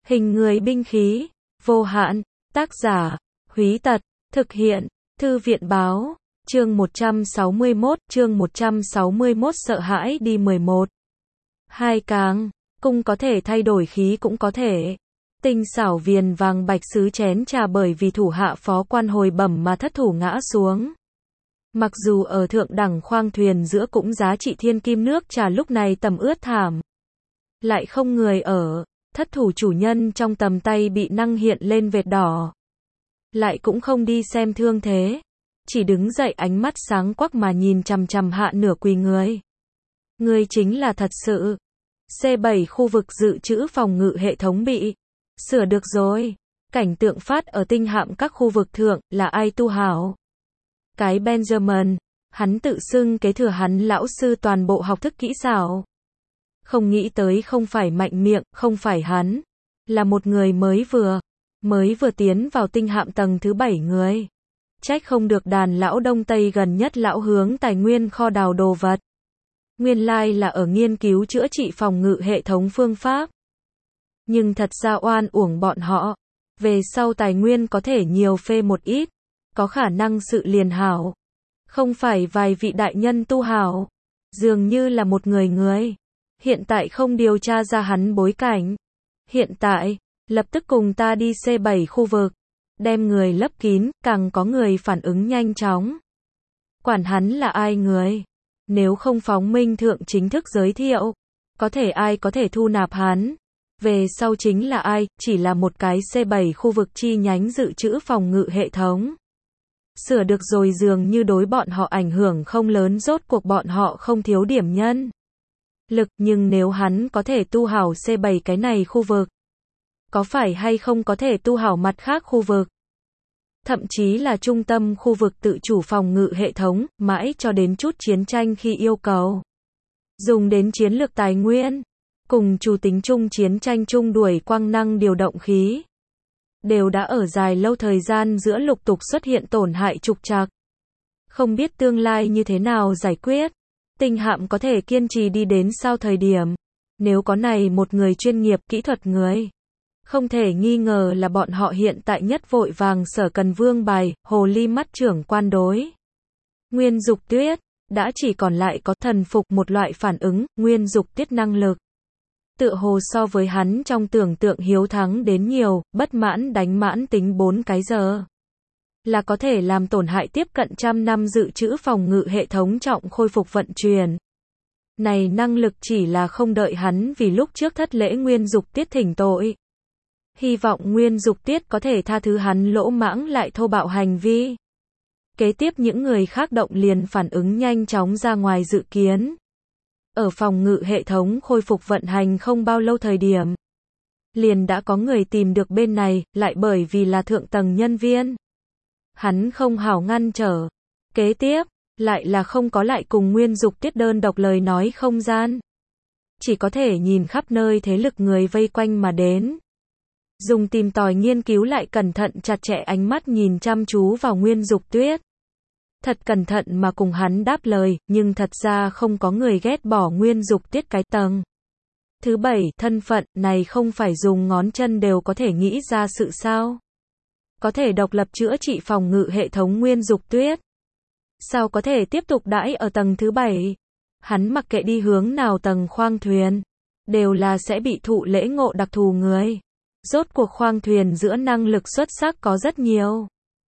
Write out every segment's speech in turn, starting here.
Hình người binh khí, vô hạn, tác giả, Húy Tật, thực hiện, Thư viện báo, chương 161 sợ hãi đi 11. Hai càng, cung có thể thay đổi khí cũng có thể. Tinh xảo viền vàng bạch sứ chén trà bởi vì thủ hạ phó quan hồi bẩm mà thất thủ ngã xuống. Mặc dù ở thượng đẳng khoang thuyền giữa cũng giá trị thiên kim nước trà lúc này tầm ướt thảm. Lại không người ở, thất thủ chủ nhân trong tầm tay bị năng hiện lên vệt đỏ. Lại cũng không đi xem thương thế. Chỉ đứng dậy ánh mắt sáng quắc mà nhìn chằm chằm hạ nửa quỳ người. Người chính là thật sự. C7 khu vực dự trữ phòng ngự hệ thống bị sửa được rồi. Cảnh tượng phát ở tinh hạm các khu vực thượng là ai tu hảo. Cái Benjamin, hắn tự xưng kế thừa hắn lão sư toàn bộ học thức kỹ xảo. Không nghĩ tới không phải mạnh miệng, không phải hắn. Là một người mới vừa tiến vào tinh hạm tầng thứ 7 người. Trách không được đàn lão Đông Tây gần nhất lão hướng tài nguyên kho đào đồ vật. Nguyên lai là ở nghiên cứu chữa trị phòng ngự hệ thống phương pháp. Nhưng thật ra oan uổng bọn họ. Về sau tài nguyên có thể nhiều phê một ít. Có khả năng sự liền hảo. Không phải vài vị đại nhân tu hảo. Dường như là một người. Hiện tại không điều tra ra hắn bối cảnh. Hiện tại, lập tức cùng ta đi C7 khu vực. Đem người lấp kín, càng có người phản ứng nhanh chóng. Quản hắn là ai người? Nếu không phóng minh thượng chính thức giới thiệu, có thể ai có thể thu nạp hắn? Về sau chính là ai? Chỉ là một cái C7 khu vực chi nhánh dự trữ phòng ngự hệ thống. Sửa được rồi dường như đối bọn họ ảnh hưởng không lớn, rốt cuộc bọn họ không thiếu điểm nhân lực, nhưng nếu hắn có thể tu hảo C7 cái này khu vực, có phải hay không có thể tu hảo mặt khác khu vực? Thậm chí là trung tâm khu vực tự chủ phòng ngự hệ thống, mãi cho đến chút chiến tranh khi yêu cầu dùng đến chiến lược tài nguyên, cùng chủ tính chung chiến tranh chung đuổi quang năng điều động khí, đều đã ở dài lâu thời gian giữa lục tục xuất hiện tổn hại trục trặc. Không biết tương lai như thế nào giải quyết. Tinh hạm có thể kiên trì đi đến sao thời điểm. Nếu có này một người chuyên nghiệp kỹ thuật người. Không thể nghi ngờ là bọn họ hiện tại nhất vội vàng sở cần vương bài, hồ ly mắt trưởng quan đối. Nguyên Dục Tuyết, đã chỉ còn lại có thần phục một loại phản ứng, Nguyên Dục Tuyết năng lực. Tựa hồ so với hắn trong tưởng tượng hiếu thắng đến nhiều, bất mãn đánh mãn tính 4 cái giờ. Là có thể làm tổn hại tiếp cận 100 năm dự trữ phòng ngự hệ thống trọng khôi phục vận chuyển. Này năng lực chỉ là không đợi hắn vì lúc trước thất lễ Nguyên Dục Tiết thỉnh tội. Hy vọng Nguyên Dục Tiết có thể tha thứ hắn lỗ mãng lại thô bạo hành vi. Kế tiếp những người khác động liền phản ứng nhanh chóng ra ngoài dự kiến. Ở phòng ngự hệ thống khôi phục vận hành không bao lâu thời điểm. Liền đã có người tìm được bên này, lại bởi vì là thượng tầng nhân viên. Hắn không hảo ngăn trở. Kế tiếp, lại là không có lại cùng Nguyên Dục Tiết đơn độc lời nói không gian. Chỉ có thể nhìn khắp nơi thế lực người vây quanh mà đến. Dùng tìm tòi nghiên cứu lại cẩn thận chặt chẽ ánh mắt nhìn chăm chú vào Nguyên Dục Tuyết. Thật cẩn thận mà cùng hắn đáp lời, nhưng thật ra không có người ghét bỏ Nguyên Dục Tuyết cái tầng. Thứ 7, thân phận này không phải dùng ngón chân đều có thể nghĩ ra sự sao. Có thể độc lập chữa trị phòng ngự hệ thống Nguyên Dục Tuyết. Sao có thể tiếp tục đãi ở tầng thứ 7? Hắn mặc kệ đi hướng nào tầng khoang thuyền, đều là sẽ bị thụ lễ ngộ đặc thù người. Rốt cuộc khoang thuyền giữa năng lực xuất sắc có rất nhiều.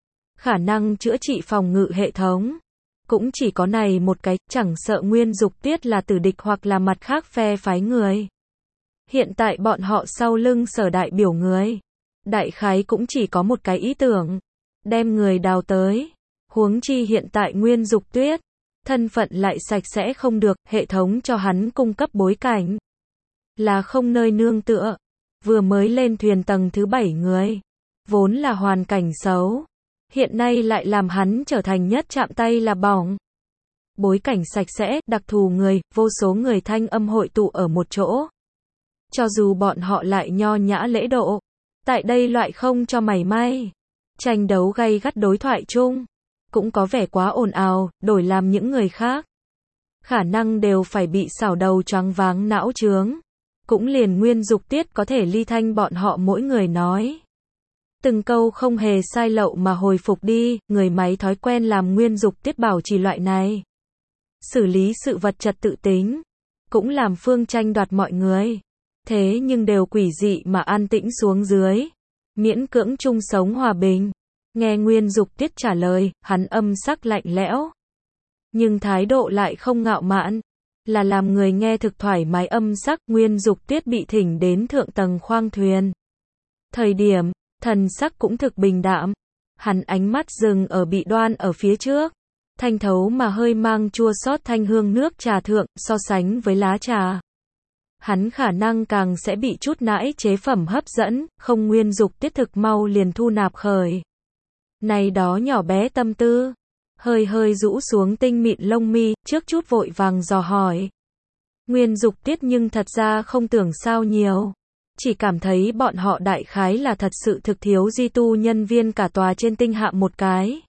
Khả năng chữa trị phòng ngự hệ thống. Cũng chỉ có này một cái, chẳng sợ Nguyên Dục Tiết là tử địch hoặc là mặt khác phe phái người. Hiện tại bọn họ sau lưng sở đại biểu người. Đại khái cũng chỉ có một cái ý tưởng. Đem người đào tới. Huống chi hiện tại Nguyên Dục Tuyết. Thân phận lại sạch sẽ không được, hệ thống cho hắn cung cấp bối cảnh. Là không nơi nương tựa. Vừa mới lên thuyền tầng thứ 7 người. Vốn là hoàn cảnh xấu. Hiện nay lại làm hắn trở thành nhất chạm tay là bỏng. Bối cảnh sạch sẽ, đặc thù người, vô số người thanh âm hội tụ ở một chỗ. Cho dù bọn họ lại nho nhã lễ độ. Tại đây loại không cho mảy may. Tranh đấu gay gắt đối thoại chung. Cũng có vẻ quá ồn ào, đổi làm những người khác. Khả năng đều phải bị xảo đầu choáng váng não chướng. Cũng liền Nguyên Dục Tiết có thể ly thanh bọn họ mỗi người nói. Từng câu không hề sai lậu mà hồi phục đi, người máy thói quen làm Nguyên Dục Tiết bảo trì loại này. Xử lý sự vật trật tự tính. Cũng làm phương tranh đoạt mọi người. Thế nhưng đều quỷ dị mà an tĩnh xuống dưới. Miễn cưỡng chung sống hòa bình. Nghe Nguyên Dục Tiết trả lời, hắn âm sắc lạnh lẽo. Nhưng thái độ lại không ngạo mạn. Là làm người nghe thực thoải mái âm sắc. Nguyên Dục Tiết bị thỉnh đến thượng tầng khoang thuyền. Thời điểm, thần sắc cũng thực bình đạm. Hắn ánh mắt dừng ở bị đoan ở phía trước. Thanh thấu mà hơi mang chua xót thanh hương nước trà thượng, so sánh với lá trà. Hắn khả năng càng sẽ bị chút nãi chế phẩm hấp dẫn, không Nguyên Dục Tiết thực mau liền thu nạp khởi. Này đó nhỏ bé tâm tư. Hơi hơi rũ xuống tinh mịn lông mi, trước chút vội vàng dò hỏi. Nguyên Dục Tiết nhưng thật ra không tưởng sao nhiều. Chỉ cảm thấy bọn họ đại khái là thật sự thực thiếu di tu nhân viên cả tòa trên tinh hạm một cái.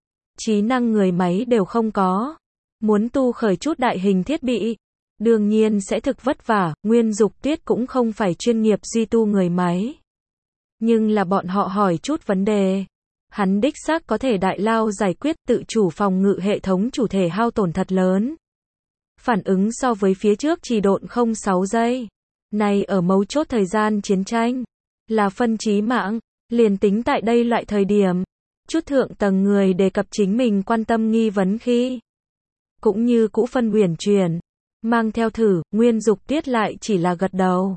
Trí năng người máy đều không có. Muốn tu khởi chút đại hình thiết bị. Đương nhiên sẽ thực vất vả, Nguyên Dục Tiết cũng không phải chuyên nghiệp di tu người máy. Nhưng là bọn họ hỏi chút vấn đề. Hắn đích xác có thể đại lao giải quyết tự chủ phòng ngự hệ thống chủ thể hao tổn thật lớn. Phản ứng so với phía trước chỉ độn không 6 giây. Này ở mấu chốt thời gian chiến tranh. Là phân chí mạng. Liền tính tại đây loại thời điểm. Chút thượng tầng người đề cập chính mình quan tâm nghi vấn khi. Cũng như cũ phân uyển chuyển. Mang theo thử, Nguyên Dục Tiết lại chỉ là gật đầu.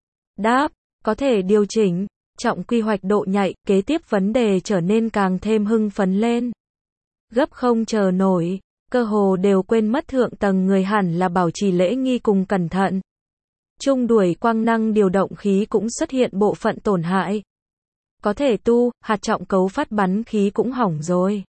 Đáp, có thể điều chỉnh. Trọng quy hoạch độ nhạy, kế tiếp vấn đề trở nên càng thêm hưng phấn lên. Gấp không chờ nổi, cơ hồ đều quên mất thượng tầng người hẳn là bảo trì lễ nghi cùng cẩn thận. Trung đuổi quang năng điều động khí cũng xuất hiện bộ phận tổn hại. Có thể tu, hạt trọng cấu phát bắn khí cũng hỏng rồi.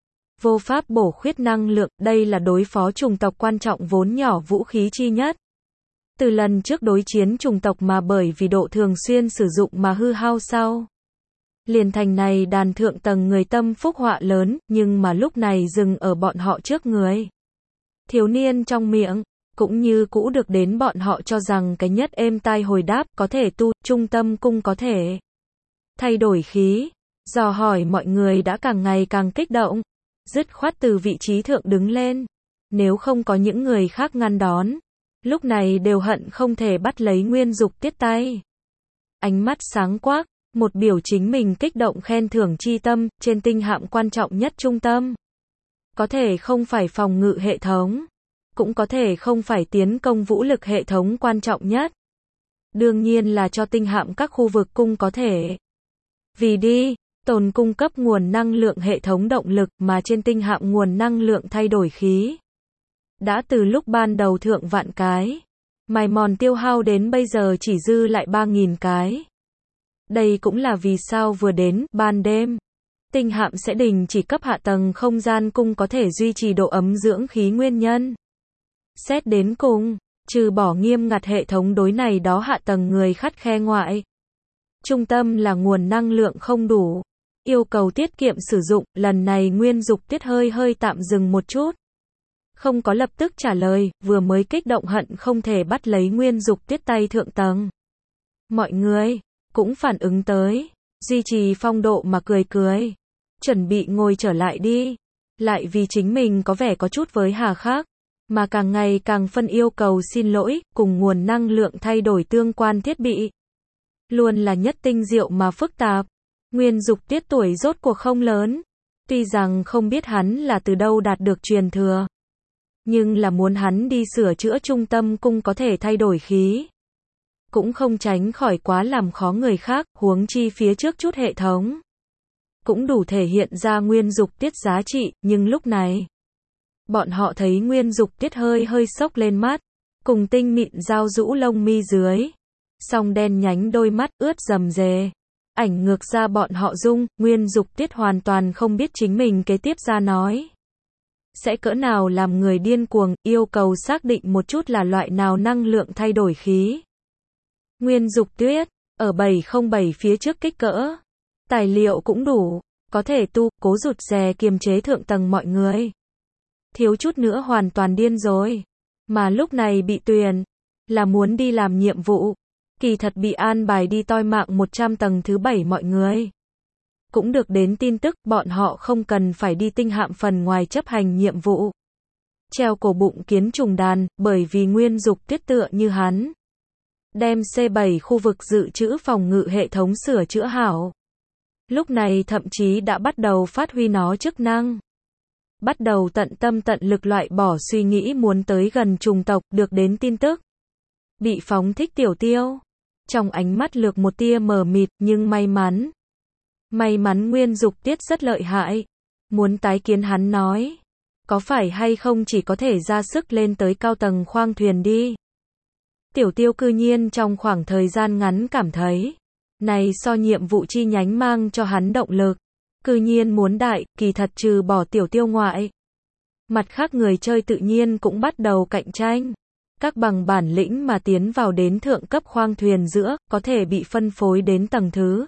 Vô pháp bổ khuyết năng lượng, đây là đối phó chủng tộc quan trọng vốn nhỏ vũ khí chi nhất. Từ lần trước đối chiến chủng tộc mà bởi vì độ thường xuyên sử dụng mà hư hao sau. Liền thành này đàn thượng tầng người tâm phúc họa lớn, nhưng mà lúc này dừng ở bọn họ trước người. Thiếu niên trong miệng, cũng như cũ được đến bọn họ cho rằng cái nhất êm tai hồi đáp có thể tu, trung tâm cung có thể. Thay đổi khí, dò hỏi mọi người đã càng ngày càng kích động. Dứt khoát từ vị trí thượng đứng lên. Nếu không có những người khác ngăn đón. Lúc này đều hận không thể bắt lấy Nguyên Dục Tiết tay. Ánh mắt sáng quắc, một biểu chính mình kích động khen thưởng chi tâm, trên tinh hạm quan trọng nhất trung tâm. Có thể không phải phòng ngự hệ thống. Cũng có thể không phải tiến công vũ lực hệ thống quan trọng nhất. Đương nhiên là cho tinh hạm các khu vực cung có thể. Vì đi, tồn cung cấp nguồn năng lượng hệ thống động lực mà trên tinh hạm nguồn năng lượng thay đổi khí. Đã từ lúc ban đầu thượng vạn cái. Mài mòn tiêu hao đến bây giờ chỉ dư lại 3.000 cái. Đây cũng là vì sao vừa đến ban đêm. Tinh hạm sẽ đình chỉ cấp hạ tầng không gian cung có thể duy trì độ ấm dưỡng khí nguyên nhân. Xét đến cùng, trừ bỏ nghiêm ngặt hệ thống đối này đó hạ tầng người khắt khe ngoại. Trung tâm là nguồn năng lượng không đủ. Yêu cầu tiết kiệm sử dụng, lần này Nguyên Dục Tiết hơi tạm dừng một chút. Không có lập tức trả lời, vừa mới kích động hận không thể bắt lấy Nguyên Dục Tiết tay thượng tầng. Mọi người, cũng phản ứng tới, duy trì phong độ mà cười. Chuẩn bị ngồi trở lại đi. Lại vì chính mình có vẻ có chút với hà khắc, mà càng ngày càng phân yêu cầu xin lỗi, cùng nguồn năng lượng thay đổi tương quan thiết bị. Luôn là nhất tinh diệu mà phức tạp. Nguyên Dục Tiết tuổi rốt cuộc không lớn. Tuy rằng không biết hắn là từ đâu đạt được truyền thừa. Nhưng là muốn hắn đi sửa chữa trung tâm cung có thể thay đổi khí. Cũng không tránh khỏi quá làm khó người khác, huống chi phía trước chút hệ thống. Cũng đủ thể hiện ra Nguyên Dục Tiết giá trị, nhưng lúc này. Bọn họ thấy Nguyên Dục Tiết hơi sốc lên mắt. Cùng tinh mịn dao rũ lông mi dưới. Song đen nhánh đôi mắt ướt rầm rề. Ảnh ngược ra bọn họ dung, Nguyên Dục Tiết hoàn toàn không biết chính mình kế tiếp ra nói. Sẽ cỡ nào làm người điên cuồng, yêu cầu xác định một chút là loại nào năng lượng thay đổi khí. Nguyên Dục Tiết, ở 707 phía trước kích cỡ. Tài liệu cũng đủ, có thể tu, cố rụt rè kiềm chế thượng tầng mọi người. Thiếu chút nữa hoàn toàn điên rồi. Mà lúc này bị tuyền, là muốn đi làm nhiệm vụ. Kỳ thật bị an bài đi toi mạng 100 tầng thứ 7 mọi người. Cũng được đến tin tức bọn họ không cần phải đi tinh hạm phần ngoài chấp hành nhiệm vụ. Treo cổ bụng kiến trùng đàn, bởi vì Nguyên Dục Tuyết tựa như hắn. Đem C7 khu vực dự trữ phòng ngự hệ thống sửa chữa hảo. Lúc này thậm chí đã bắt đầu phát huy nó chức năng. Bắt đầu tận tâm tận lực loại bỏ suy nghĩ muốn tới gần trùng tộc, được đến tin tức. Bị phóng thích Tiểu Tiêu. Trong ánh mắt lược một tia mờ mịt, nhưng may mắn. May mắn Nguyên Dục Tiết rất lợi hại. Muốn tái kiến hắn nói. Có phải hay không chỉ có thể ra sức lên tới cao tầng khoang thuyền đi. Tiểu Tiêu cư nhiên trong khoảng thời gian ngắn cảm thấy. Này so nhiệm vụ chi nhánh mang cho hắn động lực. Cư nhiên muốn đại, kỳ thật trừ bỏ Tiểu Tiêu ngoại. Mặt khác người chơi tự nhiên cũng bắt đầu cạnh tranh. Các bằng bản lĩnh mà tiến vào đến thượng cấp khoang thuyền giữa, có thể bị phân phối đến tầng thứ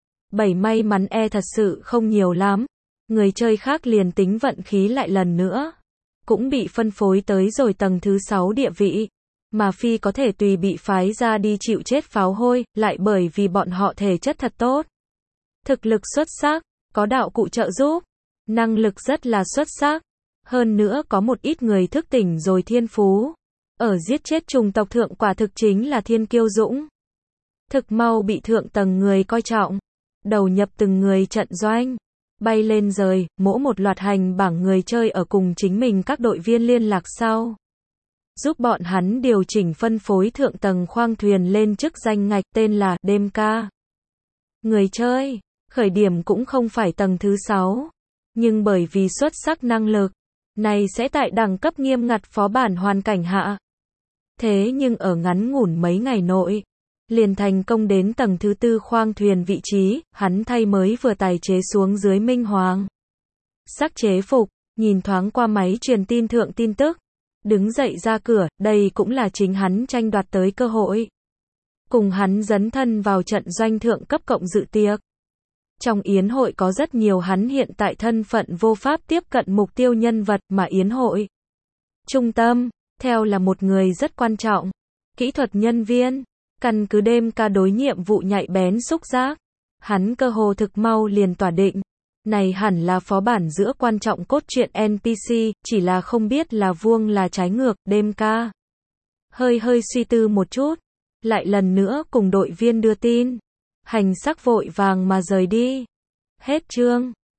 7 may mắn thật sự không nhiều lắm. Người chơi khác liền tính vận khí lại lần nữa. Cũng bị phân phối tới rồi tầng thứ 6 địa vị. Mà phi có thể tùy bị phái ra đi chịu chết pháo hôi, lại bởi vì bọn họ thể chất thật tốt. Thực lực xuất sắc, có đạo cụ trợ giúp. Năng lực rất là xuất sắc. Hơn nữa có một ít người thức tỉnh rồi thiên phú. Ở giết chết trùng tộc thượng quả thực chính là thiên kiêu dũng. Thực mau bị thượng tầng người coi trọng. Đầu nhập từng người trận doanh. Bay lên rời, mỗi một loạt hành bảng người chơi ở cùng chính mình các đội viên liên lạc sau. Giúp bọn hắn điều chỉnh phân phối thượng tầng khoang thuyền lên chức danh ngạch tên là đêm ca. Người chơi, khởi điểm cũng không phải tầng thứ 6. Nhưng bởi vì xuất sắc năng lực, này sẽ tại đẳng cấp nghiêm ngặt phó bản hoàn cảnh hạ. Thế nhưng ở ngắn ngủn mấy ngày nội, liền thành công đến tầng thứ 4 khoang thuyền vị trí, hắn thay mới vừa tài chế xuống dưới minh hoàng. Sắc chế phục, nhìn thoáng qua máy truyền tin thượng tin tức. Đứng dậy ra cửa, đây cũng là chính hắn tranh đoạt tới cơ hội. Cùng hắn dấn thân vào trận doanh thượng cấp cộng dự tiệc. Trong yến hội có rất nhiều hắn hiện tại thân phận vô pháp tiếp cận mục tiêu nhân vật mà yến hội. Trung tâm, theo là một người rất quan trọng. Kỹ thuật nhân viên, căn cứ đêm ca đối nhiệm vụ nhạy bén xúc giác. Hắn cơ hồ thực mau liền tỏa định. Này hẳn là phó bản giữa quan trọng cốt truyện NPC, chỉ là không biết là vuông là trái ngược, đêm ca. Hơi suy tư một chút. Lại lần nữa cùng đội viên đưa tin. Hành sắc vội vàng mà rời đi. Hết chương.